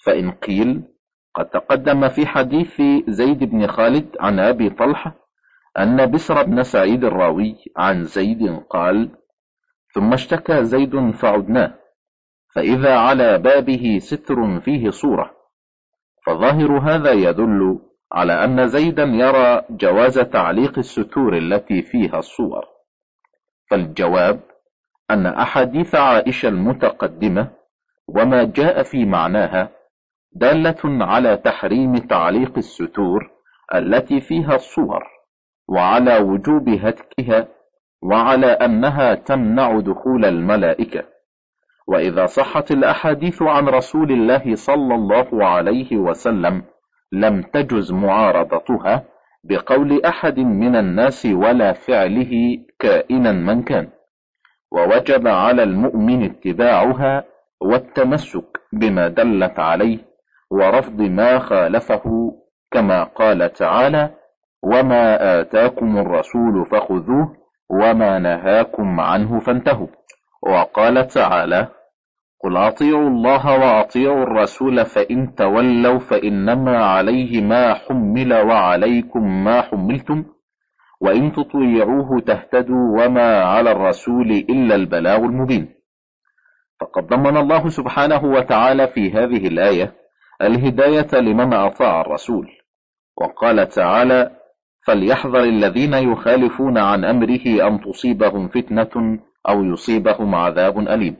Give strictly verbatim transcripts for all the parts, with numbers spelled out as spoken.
فإن قيل قد تقدم في حديث زيد بن خالد عن أبي طلحة أن بسر بن سعيد الراوي عن زيد قال: ثم اشتكى زيد فعدناه، فإذا على بابه ستر فيه صورة، فظاهر هذا يدل على أن زيدا يرى جواز تعليق الستور التي فيها الصور. فالجواب أن أحاديث عائشة المتقدمة وما جاء في معناها دالة على تحريم تعليق الستور التي فيها الصور، وعلى وجوب هتكها، وعلى أنها تمنع دخول الملائكة. وإذا صحت الأحاديث عن رسول الله صلى الله عليه وسلم لم تجز معارضتها بقول أحد من الناس ولا فعله كائنا من كان، ووجب على المؤمن اتباعها والتمسك بما دلت عليه ورفض ما خالفه، كما قال تعالى: وما آتاكم الرسول فخذوه وما نهاكم عنه فانتهوا. وقال تعالى: قل أطيعوا الله وأطيعوا الرسول فإن تولوا فإنما عليه ما حمل وعليكم ما حملتم وإن تطيعوه تهتدوا وما على الرسول إلا البلاغ المبين. فقد ضمن الله سبحانه وتعالى في هذه الآية الهداية لمن أطاع الرسول، وقال تعالى: فليحذر الذين يخالفون عن أمره أن تصيبهم فتنة أو يصيبهم عذاب أليم.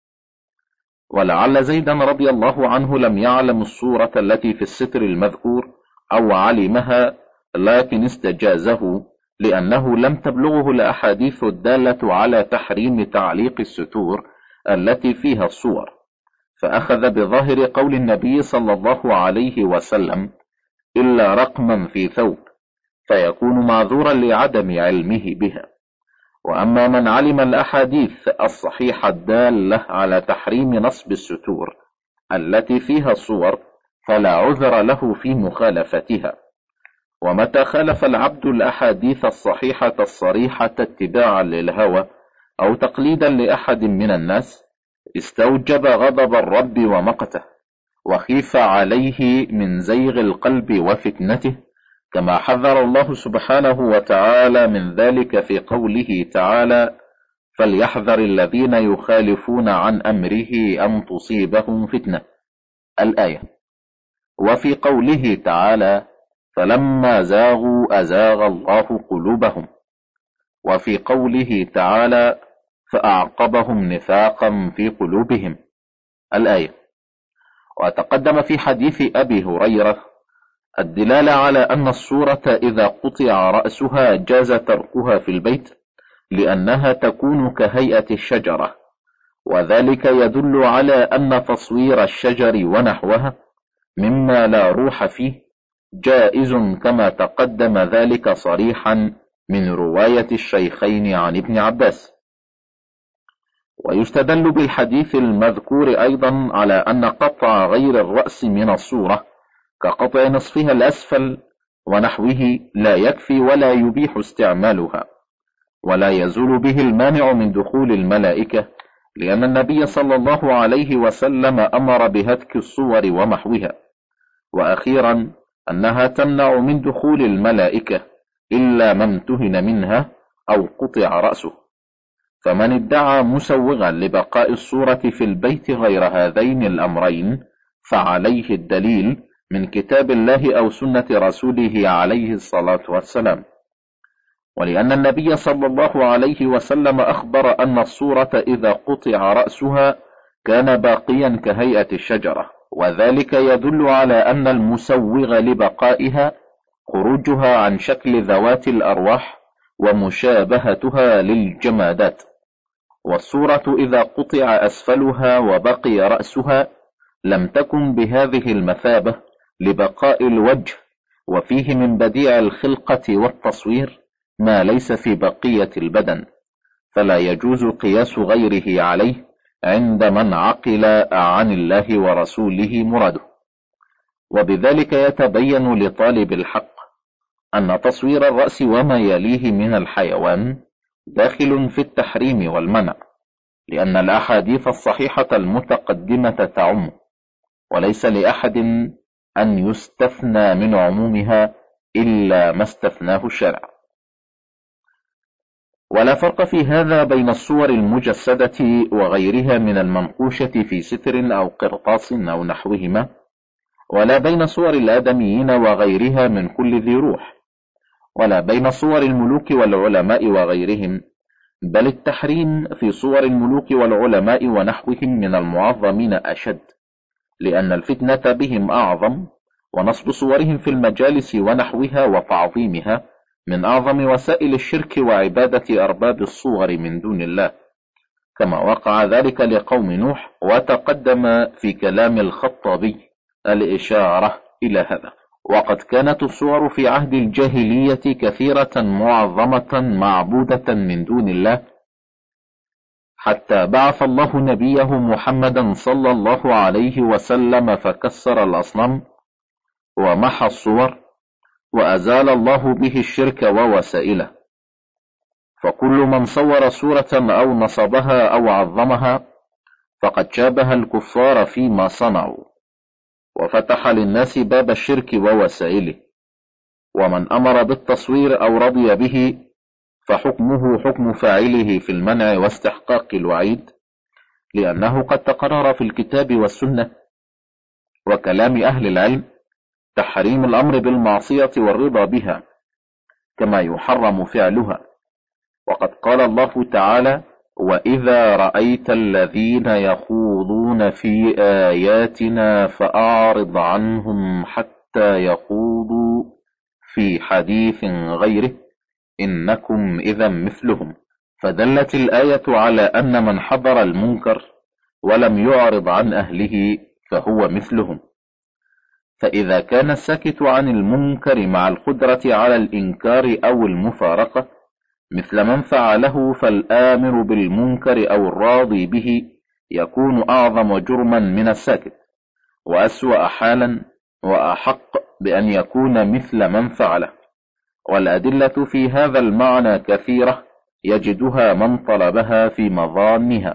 ولعل زيدا رضي الله عنه لم يعلم الصورة التي في الستر المذكور أو علمها، لكن استجازه لأنه لم تبلغه الأحاديث الدالة على تحريم تعليق الستور التي فيها الصور، فأخذ بظاهر قول النبي صلى الله عليه وسلم: إلا رقما في ثوب، فيكون معذورا لعدم علمه بها. وأما من علم الأحاديث الصحيحة الدالة على تحريم نصب الستور التي فيها الصور فلا عذر له في مخالفتها. ومتى خالف العبد الأحاديث الصحيحة الصريحة اتباعا للهوى أو تقليدا لأحد من الناس استوجب غضب الرب ومقته، وخيف عليه من زيغ القلب وفتنته، كما حذر الله سبحانه وتعالى من ذلك في قوله تعالى: فليحذر الذين يخالفون عن أمره أن تصيبهم فتنة، الآية. وفي قوله تعالى: فلما زاغوا أزاغ الله قلوبهم، وفي قوله تعالى: فأعقبهم نفاقا في قلوبهم، الآية. وتقدم في حديث أبي هريرة الدلالة على أن الصورة إذا قطع رأسها جاز تركها في البيت، لأنها تكون كهيئة الشجرة، وذلك يدل على أن تصوير الشجر ونحوها مما لا روح فيه جائز، كما تقدم ذلك صريحا من رواية الشيخين عن ابن عباس. ويستدل بالحديث المذكور أيضا على أن قطع غير الرأس من الصورة كقطع نصفها الأسفل ونحوه لا يكفي ولا يبيح استعمالها، ولا يزول به المانع من دخول الملائكة، لأن النبي صلى الله عليه وسلم أمر بهتك الصور ومحوها. وأخيرا أنها تمنع من دخول الملائكة إلا من امتهن منها أو قطع رأسه. فمن ادعى مسوغا لبقاء الصورة في البيت غير هذين الأمرين فعليه الدليل من كتاب الله أو سنة رسوله عليه الصلاة والسلام. ولأن النبي صلى الله عليه وسلم أخبر أن الصورة إذا قطع رأسها كان باقيا كهيئة الشجرة، وذلك يدل على أن المسوغ لبقائها خروجها عن شكل ذوات الأرواح ومشابهتها للجمادات. والصورة إذا قطع أسفلها وبقي رأسها لم تكن بهذه المثابة لبقاء الوجه، وفيه من بديع الخلقة والتصوير ما ليس في بقية البدن، فلا يجوز قياس غيره عليه عند من عقل عن الله ورسوله مراده. وبذلك يتبين لطالب الحق أن تصوير الرأس وما يليه من الحيوان داخل في التحريم والمنع، لأن الأحاديث الصحيحة المتقدمة تعم. وليس لأحد أن يستثنى من عمومها إلا ما استثناه الشرع. ولا فرق في هذا بين الصور المجسدة وغيرها من المنقوشة في ستر أو قرطاس أو نحوهما، ولا بين صور الآدميين وغيرها من كل ذي روح، ولا بين صور الملوك والعلماء وغيرهم، بل التحريم في صور الملوك والعلماء ونحوهم من المعظمين أشد، لأن الفتنة بهم أعظم، ونصب صورهم في المجالس ونحوها وتعظيمها من أعظم وسائل الشرك وعبادة أرباب الصور من دون الله، كما وقع ذلك لقوم نوح، وتقدم في كلام الخطابي الإشارة إلى هذا. وقد كانت الصور في عهد الجاهلية كثيرة معظمة معبودة من دون الله، حتى بعث الله نبيه محمدا صلى الله عليه وسلم فكسر الأصنام ومحى الصور وأزال الله به الشرك ووسائله. فكل من صور صورة أو نصبها أو عظمها فقد شابه الكفار فيما صنعوا، وفتح للناس باب الشرك ووسائله. ومن أمر بالتصوير أو رضي به فحكمه حكم فاعله في المنع واستحقاق الوعيد، لأنه قد تقرر في الكتاب والسنة وكلام أهل العلم تحريم الأمر بالمعصية والرضا بها، كما يحرم فعلها. وقد قال الله تعالى: وإذا رأيت الذين يخوضون في آياتنا فأعرض عنهم حتى يخوضوا في حديث غيره إنكم إذا مثلهم. فدلت الآية على أن من حضر المنكر ولم يعرض عن أهله فهو مثلهم. فإذا كان الساكت عن المنكر مع القدرة على الإنكار أو المفارقة مثل من فعله، فالآمر بالمنكر أو الراضي به يكون أعظم جرما من الساكت، وأسوأ حالا، وأحق بأن يكون مثل من فعله. والأدلة في هذا المعنى كثيرة يجدها من طلبها في مظانها.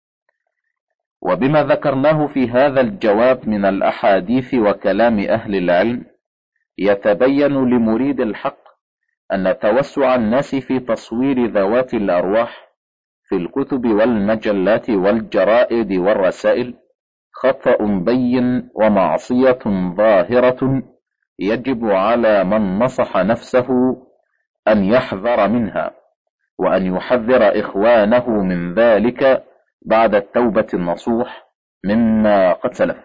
وبما ذكرناه في هذا الجواب من الأحاديث وكلام أهل العلم يتبين لمريد الحق أن توسع الناس في تصوير ذوات الأرواح في الكتب والمجلات والجرائد والرسائل خطأ بين ومعصية ظاهرة، يجب على من نصح نفسه أن يحذر منها، وأن يحذر إخوانه من ذلك بعد التوبة النصوح مما قد سلف.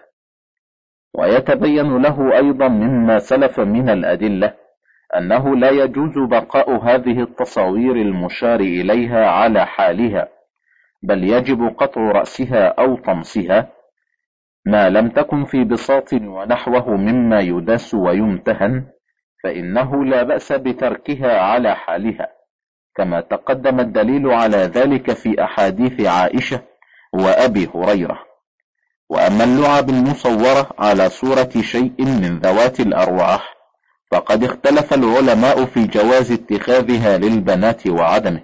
ويتبين له أيضا مما سلف من الأدلة أنه لا يجوز بقاء هذه التصاوير المشار إليها على حالها، بل يجب قطع رأسها أو طمسها ما لم تكن في بساط ونحوه مما يداس ويمتهن، فإنه لا بأس بتركها على حالها، كما تقدم الدليل على ذلك في أحاديث عائشة وأبي هريرة. وأما اللعب المصورة على صورة شيء من ذوات الأرواح فقد اختلف العلماء في جواز اتخاذها للبنات وعدمه.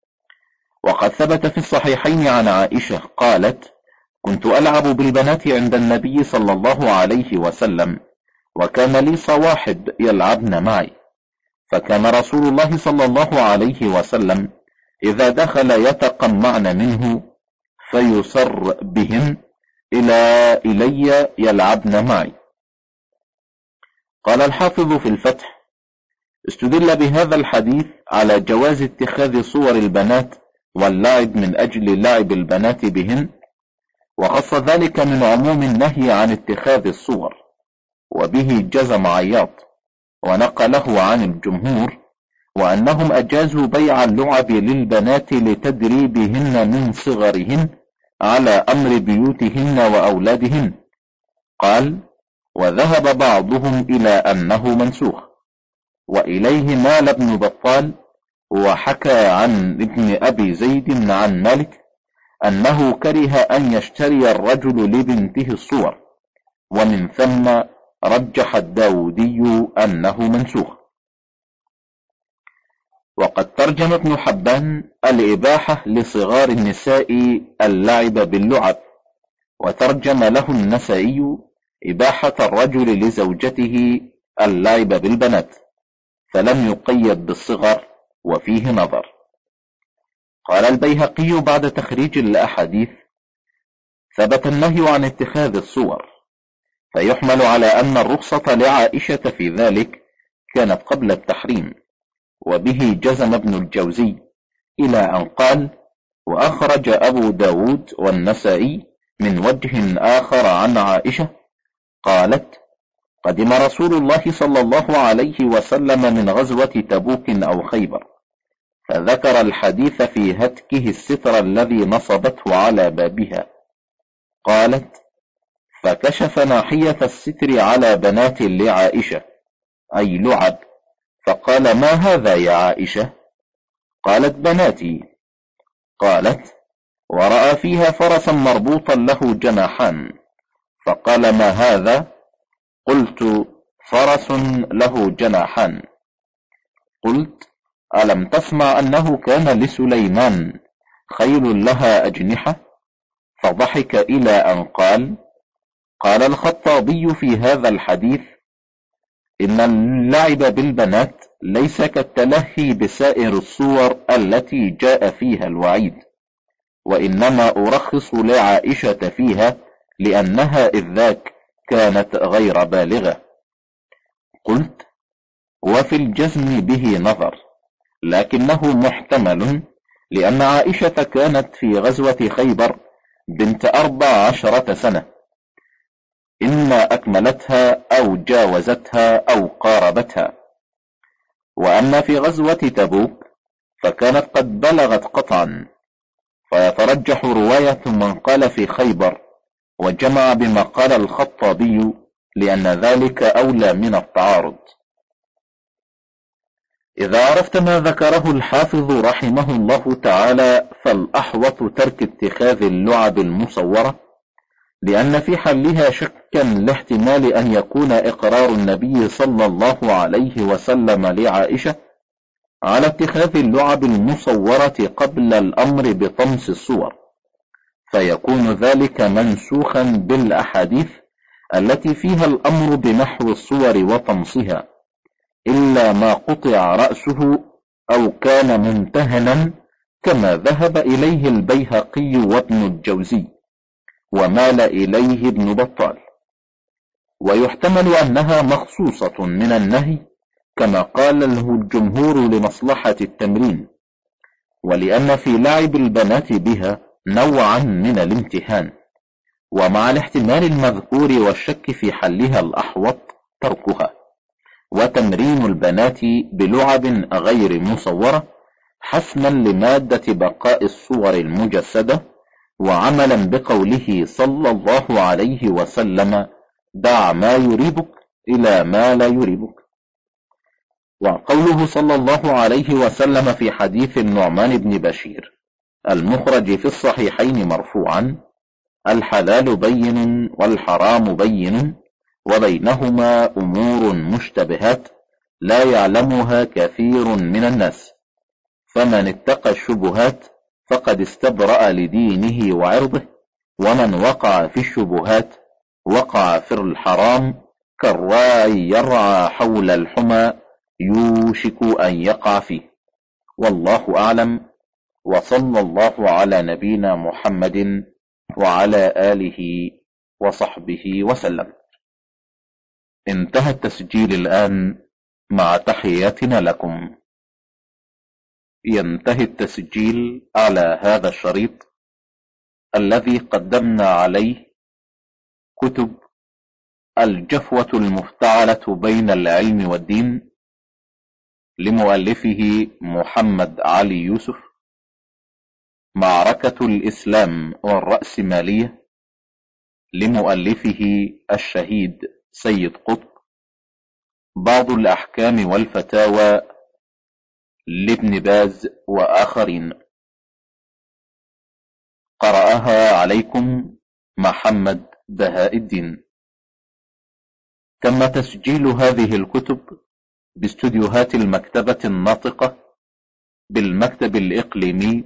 وقد ثبت في الصحيحين عن عائشة قالت: كنت ألعب بالبنات عند النبي صلى الله عليه وسلم، وكان لي صواحب يلعبن معي، فكان رسول الله صلى الله عليه وسلم إذا دخل يتقمعن منه فيسر بهن إلى إلي يلعبن معي. قال الحافظ في الفتح: استدل بهذا الحديث على جواز اتخاذ صور البنات واللعب من أجل لعب البنات بهن، وخص ذلك من عموم النهي عن اتخاذ الصور، وبه جزم عياض ونقله عن الجمهور، وأنهم أجازوا بيع اللعب للبنات لتدريبهن من صغرهن على أمر بيوتهن وأولادهن. قال: وذهب بعضهم إلى أنه منسوخ، وإليه مال ابن بطال، وحكى عن ابن أبي زيد عن مالك أنه كره أن يشتري الرجل لبنته الصور، ومن ثم رجح الداودي أنه منسوخ. وقد ترجم ابن حبان الإباحة لصغار النساء اللعب باللعب، وترجم له النسائي إباحة الرجل لزوجته اللعب بالبنات، فلم يقيد بالصغر، وفيه نظر. قال البيهقي بعد تخريج الأحاديث: ثبت النهي عن اتخاذ الصور، فيحمل على أن الرخصة لعائشة في ذلك كانت قبل التحريم. وبه جزم ابن الجوزي إلى أن قال: وأخرج أبو داود والنسائي من وجه آخر عن عائشة قالت: قدم رسول الله صلى الله عليه وسلم من غزوة تبوك أو خيبر، فذكر الحديث في هتكه الستر الذي نصبته على بابها. قالت: فكشف ناحية الستر على بنات لعائشة، أي لعب، فقال: ما هذا يا عائشة؟ قالت: بناتي. قالت: ورأى فيها فرسا مربوطا له جناحان، فقال: ما هذا؟ قلت: فرس له جناحان. قلت: ألم تسمع أنه كان لسليمان خيل لها أجنحة؟ فضحك إلى أن قال: قال الخطابي في هذا الحديث: إن اللعب بالبنات ليس كالتلهي بسائر الصور التي جاء فيها الوعيد، وإنما أرخص لعائشة فيها لأنها إذ ذاك كانت غير بالغة. قلت: وفي الجزم به نظر، لكنه محتمل، لأن عائشة كانت في غزوة خيبر بنت أربع عشرة سنة، إما أكملتها أو جاوزتها أو قاربتها. وأما في غزوة تبوك فكانت قد بلغت قطعا، فيترجح رواية من قال في خيبر، وجمع بما قال الخطابي لأن ذلك أولى من التعارض. إذا عرفت ما ذكره الحافظ رحمه الله تعالى فالأحوط ترك اتخاذ اللعب المصورة، لأن في حلها شكا لاحتمال أن يكون إقرار النبي صلى الله عليه وسلم لعائشة على اتخاذ اللعب المصورة قبل الأمر بطمس الصور، فيكون ذلك منسوخا بالأحاديث التي فيها الأمر بنحو الصور وطمسها، إلا ما قطع رأسه أو كان ممتهنا، كما ذهب إليه البيهقي وابن الجوزي، ومال إليه ابن بطال. ويحتمل أنها مخصوصة من النهي كما قال له الجمهور لمصلحة التمرين، ولأن في لعب البنات بها نوعا من الامتهان، ومع الاحتمال المذكور والشك في حلها الأحوط تركها، وتمرين البنات بلعب غير مصورة حسما لمادة بقاء الصور المجسدة، وعملا بقوله صلى الله عليه وسلم: دع ما يريبك إلى ما لا يريبك. وقوله صلى الله عليه وسلم في حديث النعمان بن بشير المخرج في الصحيحين مرفوعا: الحلال بين والحرام بين وبينهما أمور مشتبهات لا يعلمها كثير من الناس، فمن اتقى الشبهات فقد استبرأ لدينه وعرضه، ومن وقع في الشبهات وقع في الحرام، كالراعي يرعى حول الحمى يوشك أن يقع فيه. والله أعلم، وصلى الله على نبينا محمد وعلى آله وصحبه وسلم. انتهى التسجيل الآن، مع تحياتنا لكم. ينتهي التسجيل على هذا الشريط الذي قدمنا عليه كتب الجفوة المفتعلة بين العلم والدين لمؤلفه محمد علي يوسف، معركة الإسلام والرأسمالية لمؤلفه الشهيد سيد قطب، بعض الأحكام والفتاوى لابن باز وآخرين. قرأها عليكم محمد بهاء الدين. تم تسجيل هذه الكتب باستوديوهات المكتبة الناطقة بالمكتب الإقليمي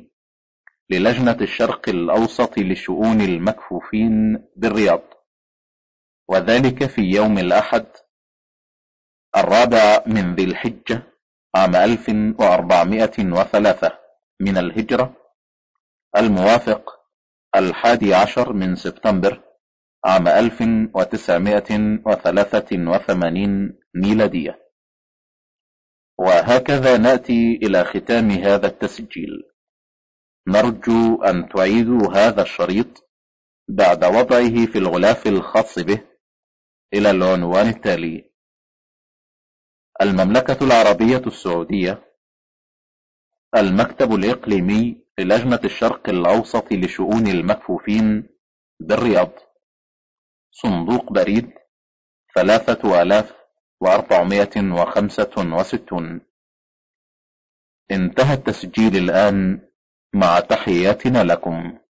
للجنة الشرق الأوسط لشؤون المكفوفين بالرياض. وذلك في يوم الأحد الرابع من ذي الحجة عام ألف وأربعمائة وثلاثة من الهجرة، الموافق الحادي عشر من سبتمبر عام ألف وتسعمائة وثلاثة وثمانين ميلادية. وهكذا نأتي إلى ختام هذا التسجيل. نرجو أن تعيدوا هذا الشريط بعد وضعه في الغلاف الخاص به إلى العنوان التالي: المملكة العربية السعودية، المكتب الإقليمي للجنة الشرق الأوسط لشؤون المكفوفين بالرياض، صندوق بريد ثلاثة آلاف وأربعمائة وخمسة وستون. انتهى التسجيل الآن، مع تحياتنا لكم.